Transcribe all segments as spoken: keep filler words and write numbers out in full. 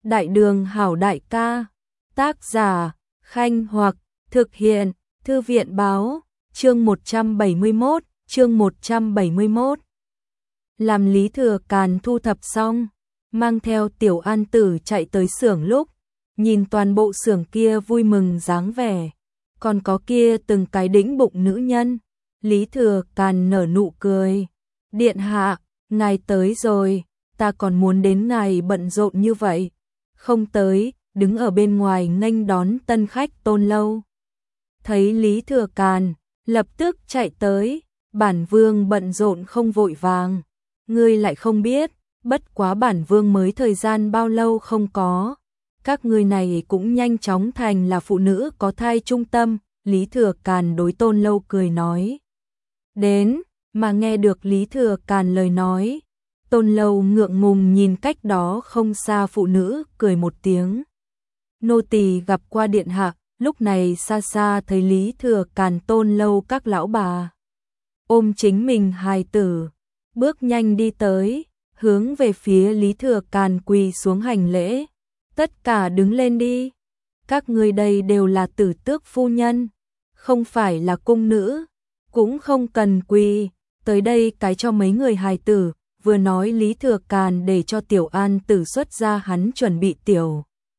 Đại đường hảo đại ca. Tác giả Khanh Hoặc. Thực hiện Thư viện báo. Chương một trăm bảy mươi mốt. Chương một trăm bảy mươi mốt. Làm Lý Thừa Càn thu thập xong, mang theo Tiểu An Tử chạy tới xưởng lúc, nhìn toàn bộ xưởng kia vui mừng dáng vẻ, còn có kia từng cái đĩnh bụng nữ nhân, Lý Thừa Càn nở nụ cười. Điện hạ, ngài tới rồi, ta còn muốn đến ngài bận rộn như vậy. Không tới, đứng ở bên ngoài nghênh đón tân khách Tôn Lâu. Thấy Lý Thừa Càn, lập tức chạy tới, bản vương bận rộn không vội vàng. Ngươi lại không biết, bất quá bản vương mới thời gian bao lâu không có. Các ngươi này cũng nhanh chóng thành là phụ nữ có thai trung tâm, Lý Thừa Càn đối Tôn Lâu cười nói. Đến, mà nghe được Lý Thừa Càn lời nói, Tôn Lâu ngượng ngùng nhìn cách đó không xa phụ nữ, cười một tiếng. Nô tỳ gặp qua điện hạ, lúc này xa xa thấy Lý Thừa Càn Tôn Lâu các lão bà ôm chính mình hài tử, bước nhanh đi tới, hướng về phía Lý Thừa Càn quỳ xuống hành lễ. Tất cả đứng lên đi, các ngươi đây đều là tử tước phu nhân, không phải là cung nữ, cũng không cần quỳ, tới đây cái cho mấy người hài tử. Vừa nói Lý Thừa Càn để cho Tiểu An Tử xuất ra hắn chuẩn bị tiểu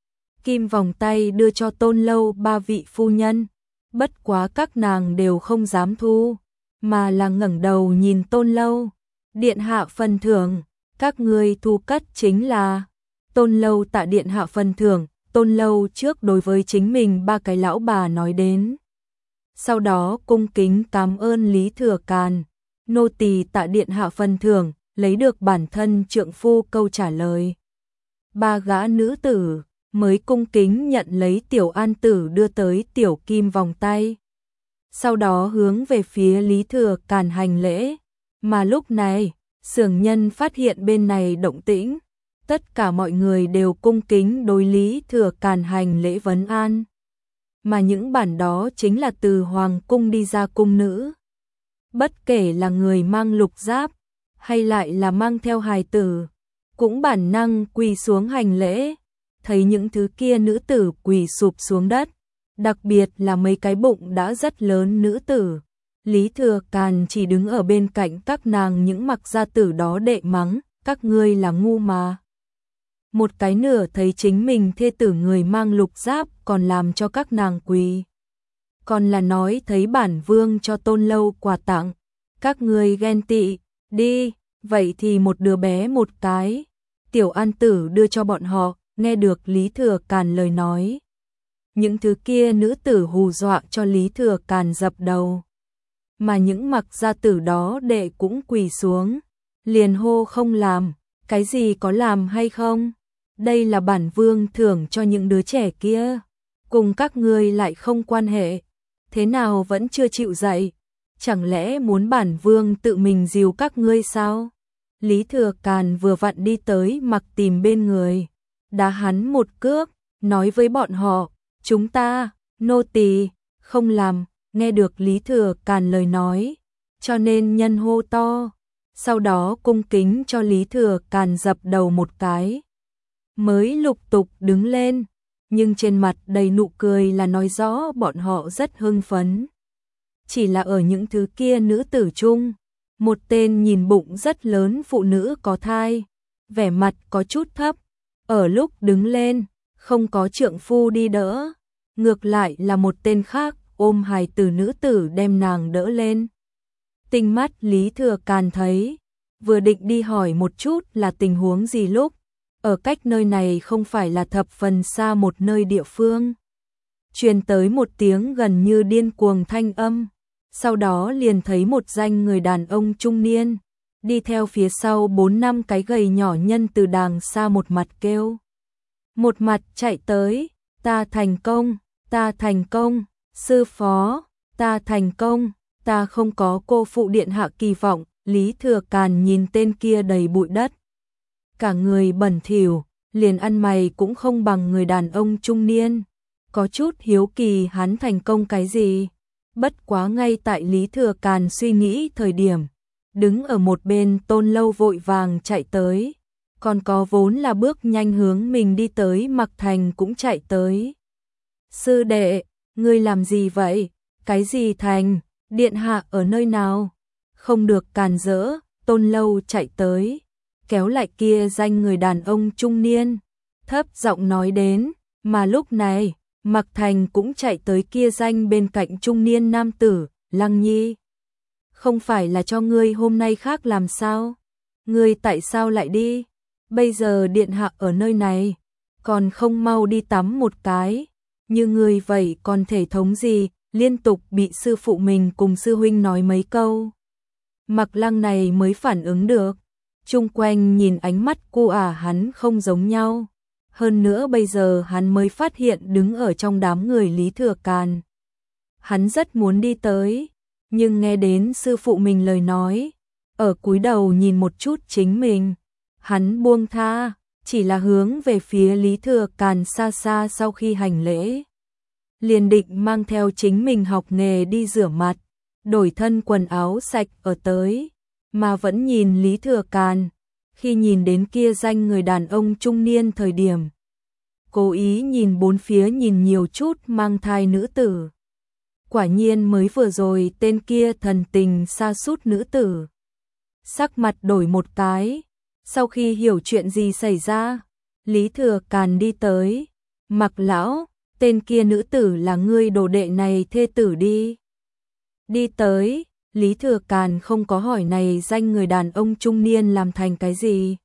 kim vòng tay đưa cho Tôn Lâu ba vị phu nhân, bất quá các nàng đều không dám thu, mà là ngẩng đầu nhìn Tôn Lâu. Điện hạ phần thưởng, các ngươi thu cất chính là. Tôn Lâu tạ điện hạ phần thưởng. Tôn Lâu trước đối với chính mình ba cái lão bà nói đến, sau đó cung kính cảm ơn Lý Thừa Càn. Nô tỳ tạ điện hạ phần thưởng, lấy được bản thân trượng phu câu trả lời. Ba gã nữ tử mới cung kính nhận lấy Tiểu An Tử đưa tới tiểu kim vòng tay, sau đó hướng về phía Lý Thừa Càn hành lễ. Mà lúc này, xưởng nhân phát hiện bên này động tĩnh, tất cả mọi người đều cung kính đối Lý Thừa Càn hành lễ vấn an. Mà những bản đó chính là từ hoàng cung đi ra cung nữ. Bất kể là người mang lục giáp, hay lại là mang theo hài tử, cũng bản năng quỳ xuống hành lễ. Thấy những thứ kia nữ tử quỳ sụp xuống đất, đặc biệt là mấy cái bụng đã rất lớn nữ tử, Lý Thừa Càn chỉ đứng ở bên cạnh các nàng những mặc gia tử đó đệ mắng, các ngươi là ngu mà. Một cái nửa thấy chính mình thê tử người mang lục giáp còn làm cho các nàng quỳ. Còn là nói thấy bản vương cho Tôn Lâu quà tặng, các ngươi ghen tị, đi, vậy thì một đứa bé một cái. Tiểu An Tử đưa cho bọn họ, nghe được Lý Thừa Càn lời nói. Những thứ kia nữ tử hù dọa cho Lý Thừa Càn dập đầu. Mà những mặc gia tử đó đệ cũng quỳ xuống, liền hô không làm, cái gì có làm hay không? Đây là bản vương thưởng cho những đứa trẻ kia, cùng các ngươi lại không quan hệ, thế nào vẫn chưa chịu dậy? Chẳng lẽ muốn bản vương tự mình dìu các ngươi sao? Lý Thừa Càn vừa vặn đi tới mặc tìm bên người, đá hắn một cước, nói với bọn họ, chúng ta, nô tỳ, không làm. Nghe được Lý Thừa Càn lời nói, cho nên nhân hô to, sau đó cung kính cho Lý Thừa Càn dập đầu một cái, mới lục tục đứng lên, nhưng trên mặt đầy nụ cười là nói rõ bọn họ rất hưng phấn. Chỉ là ở những thứ kia nữ tử chung, một tên nhìn bụng rất lớn phụ nữ có thai, vẻ mặt có chút thấp, ở lúc đứng lên, không có trượng phu đi đỡ, ngược lại là một tên khác ôm hài tử nữ tử đem nàng đỡ lên. Tinh mắt Lý Thừa Càn thấy, vừa định đi hỏi một chút là tình huống gì lúc, ở cách nơi này không phải là thập phần xa một nơi địa phương, truyền tới một tiếng gần như điên cuồng thanh âm, sau đó liền thấy một danh người đàn ông trung niên, đi theo phía sau bốn năm cái gầy nhỏ nhân từ đàng xa một mặt kêu. Một mặt chạy tới, ta thành công, ta thành công. Sư phó, ta thành công, ta không có cô phụ điện hạ kỳ vọng. Lý Thừa Càn nhìn tên kia đầy bụi đất, cả người bẩn thỉu, liền ăn mày cũng không bằng người đàn ông trung niên, có chút hiếu kỳ hắn thành công cái gì. Bất quá ngay tại Lý Thừa Càn suy nghĩ thời điểm, đứng ở một bên Tôn Lâu vội vàng chạy tới, còn có vốn là bước nhanh hướng mình đi tới Mặc Thành cũng chạy tới. Sư đệ, ngươi làm gì vậy? Cái gì Thành, điện hạ ở nơi nào? Không được càn rỡ, Tôn Lâu chạy tới, kéo lại kia danh người đàn ông trung niên, thấp giọng nói đến, mà lúc này, Mặc Thành cũng chạy tới kia danh bên cạnh trung niên nam tử, Lăng Nhi. Không phải là cho ngươi hôm nay khác làm sao? Ngươi tại sao lại đi? Bây giờ điện hạ ở nơi này, còn không mau đi tắm một cái, như ngươi vậy còn thể thống gì, liên tục bị sư phụ mình cùng sư huynh nói mấy câu. Mặc Lăng này mới phản ứng được, chung quanh nhìn ánh mắt cô ả hắn không giống nhau. Hơn nữa bây giờ hắn mới phát hiện đứng ở trong đám người Lý Thừa Càn. Hắn rất muốn đi tới, nhưng nghe đến sư phụ mình lời nói, ở cúi đầu nhìn một chút chính mình, hắn buông tha, chỉ là hướng về phía Lý Thừa Càn xa xa sau khi hành lễ. Liền định mang theo chính mình học nghề đi rửa mặt, đổi thân quần áo sạch ở tới, mà vẫn nhìn Lý Thừa Càn. Khi nhìn đến kia danh người đàn ông trung niên thời điểm, cố ý nhìn bốn phía nhìn nhiều chút mang thai nữ tử. Quả nhiên mới vừa rồi tên kia thần tình sa sút nữ tử. Sắc mặt đổi một cái, sau khi hiểu chuyện gì xảy ra, Lý Thừa Càn đi tới, Mặc lão, tên kia nữ tử là ngươi đồ đệ này thê tử đi. Đi tới, Lý Thừa Càn không có hỏi này danh người đàn ông trung niên làm thành cái gì,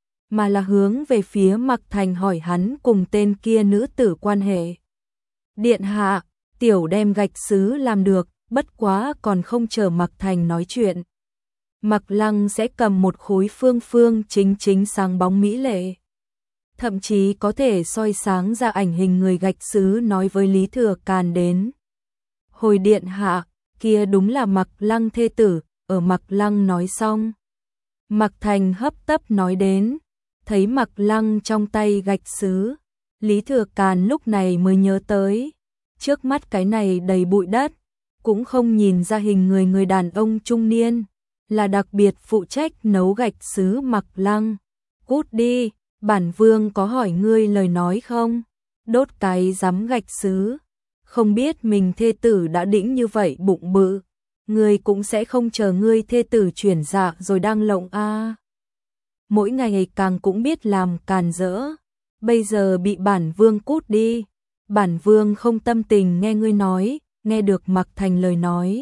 mà là hướng về phía Mặc Thành hỏi hắn cùng tên kia nữ tử quan hệ. Điện hạ, tiểu đem gạch sứ làm được, bất quá còn không chờ Mặc Thành nói chuyện. Mặc Lăng sẽ cầm một khối phương phương chính chính sáng bóng mỹ lệ, thậm chí có thể soi sáng ra ảnh hình người gạch sứ nói với Lý Thừa Càn đến. Hồi điện hạ, kia đúng là Mặc Lăng thê tử, ở Mặc Lăng nói xong. Mặc Thành hấp tấp nói đến, thấy Mặc Lăng trong tay gạch sứ, Lý Thừa Càn lúc này mới nhớ tới, trước mắt cái này đầy bụi đất, cũng không nhìn ra hình người người đàn ông trung niên, là đặc biệt phụ trách nấu gạch sứ Mặc Lăng. Cút đi, bản vương có hỏi ngươi lời nói không? Đốt cái rắm gạch sứ, không biết mình thê tử đã đĩnh như vậy bụng bự, ngươi cũng sẽ không chờ ngươi thê tử chuyển dạ rồi đang lộng a. À. Mỗi ngày càng cũng biết làm càn rỡ, bây giờ bị bản vương cút đi, bản vương không tâm tình nghe ngươi nói. Nghe được Mặc Thành lời nói,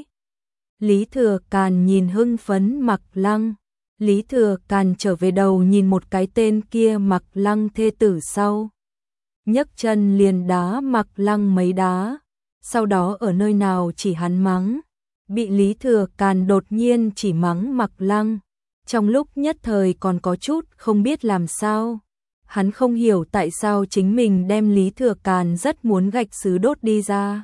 Lý Thừa Càn nhìn hưng phấn Mặc Lăng, Lý Thừa Càn trở về đầu nhìn một cái tên kia Mặc Lăng thê tử sau, nhấc chân liền đá Mặc Lăng mấy đá, sau đó ở nơi nào chỉ hắn mắng, bị Lý Thừa Càn đột nhiên chỉ mắng Mặc Lăng, trong lúc nhất thời còn có chút không biết làm sao. Hắn không hiểu tại sao chính mình đem Lý Thừa Càn rất muốn gạch sứ đốt đi ra.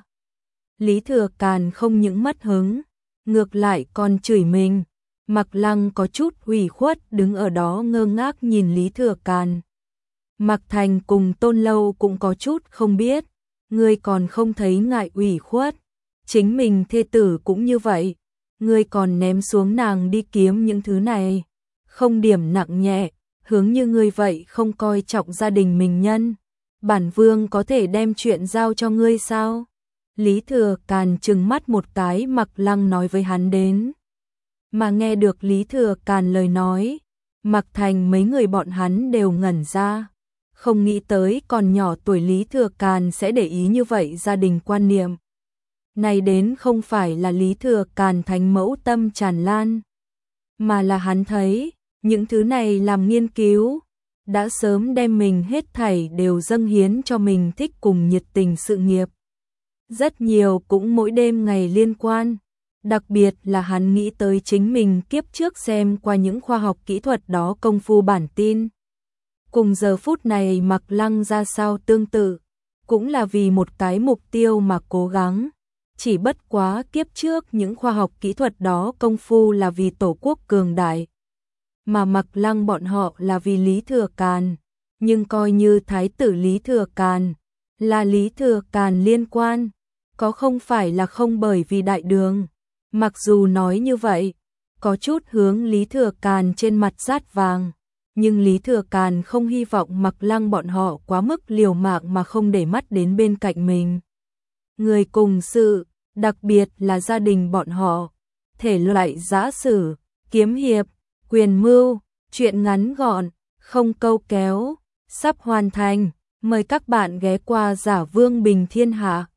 Lý Thừa Càn không những mất hứng, ngược lại còn chửi mình. Mặc Lăng có chút ủy khuất đứng ở đó ngơ ngác nhìn Lý Thừa Càn. Mặc Thành cùng Tôn Lâu cũng có chút không biết, ngươi còn không thấy ngại ủy khuất, chính mình thê tử cũng như vậy, ngươi còn ném xuống nàng đi kiếm những thứ này, không điểm nặng nhẹ, hướng như ngươi vậy không coi trọng gia đình mình nhân, bản vương có thể đem chuyện giao cho ngươi sao? Lý Thừa Càn trừng mắt một cái Mặc Lăng nói với hắn đến. Mà nghe được Lý Thừa Càn lời nói, Mặc Thành mấy người bọn hắn đều ngẩn ra, không nghĩ tới còn nhỏ tuổi Lý Thừa Càn sẽ để ý như vậy gia đình quan niệm. Này đến không phải là Lý Thừa Càn thánh mẫu tâm tràn lan, mà là hắn thấy, những thứ này làm nghiên cứu, đã sớm đem mình hết thảy đều dâng hiến cho mình thích cùng nhiệt tình sự nghiệp. Rất nhiều cũng mỗi đêm ngày liên quan, đặc biệt là hắn nghĩ tới chính mình kiếp trước xem qua những khoa học kỹ thuật đó công phu bản tin. Cùng giờ phút này Mặc Lăng ra sao tương tự, cũng là vì một cái mục tiêu mà cố gắng. Chỉ bất quá kiếp trước những khoa học kỹ thuật đó công phu là vì tổ quốc cường đại, mà Mặc Lăng bọn họ là vì Lý Thừa Càn, nhưng coi như thái tử Lý Thừa Càn, là Lý Thừa Càn liên quan, có không phải là không bởi vì đại đường. Mặc dù nói như vậy, có chút hướng Lý Thừa Càn trên mặt rát vàng, Nhưng Lý Thừa Càn không hy vọng Mặc Lăng bọn họ quá mức liều mạng mà không để mắt đến bên cạnh mình. Người cùng sự, đặc biệt là gia đình bọn họ, thể loại giã sử, kiếm hiệp, quyền mưu, truyện ngắn gọn, không câu kéo, sắp hoàn thành. Mời các bạn ghé qua Giả Vương Bình Thiên Hạ.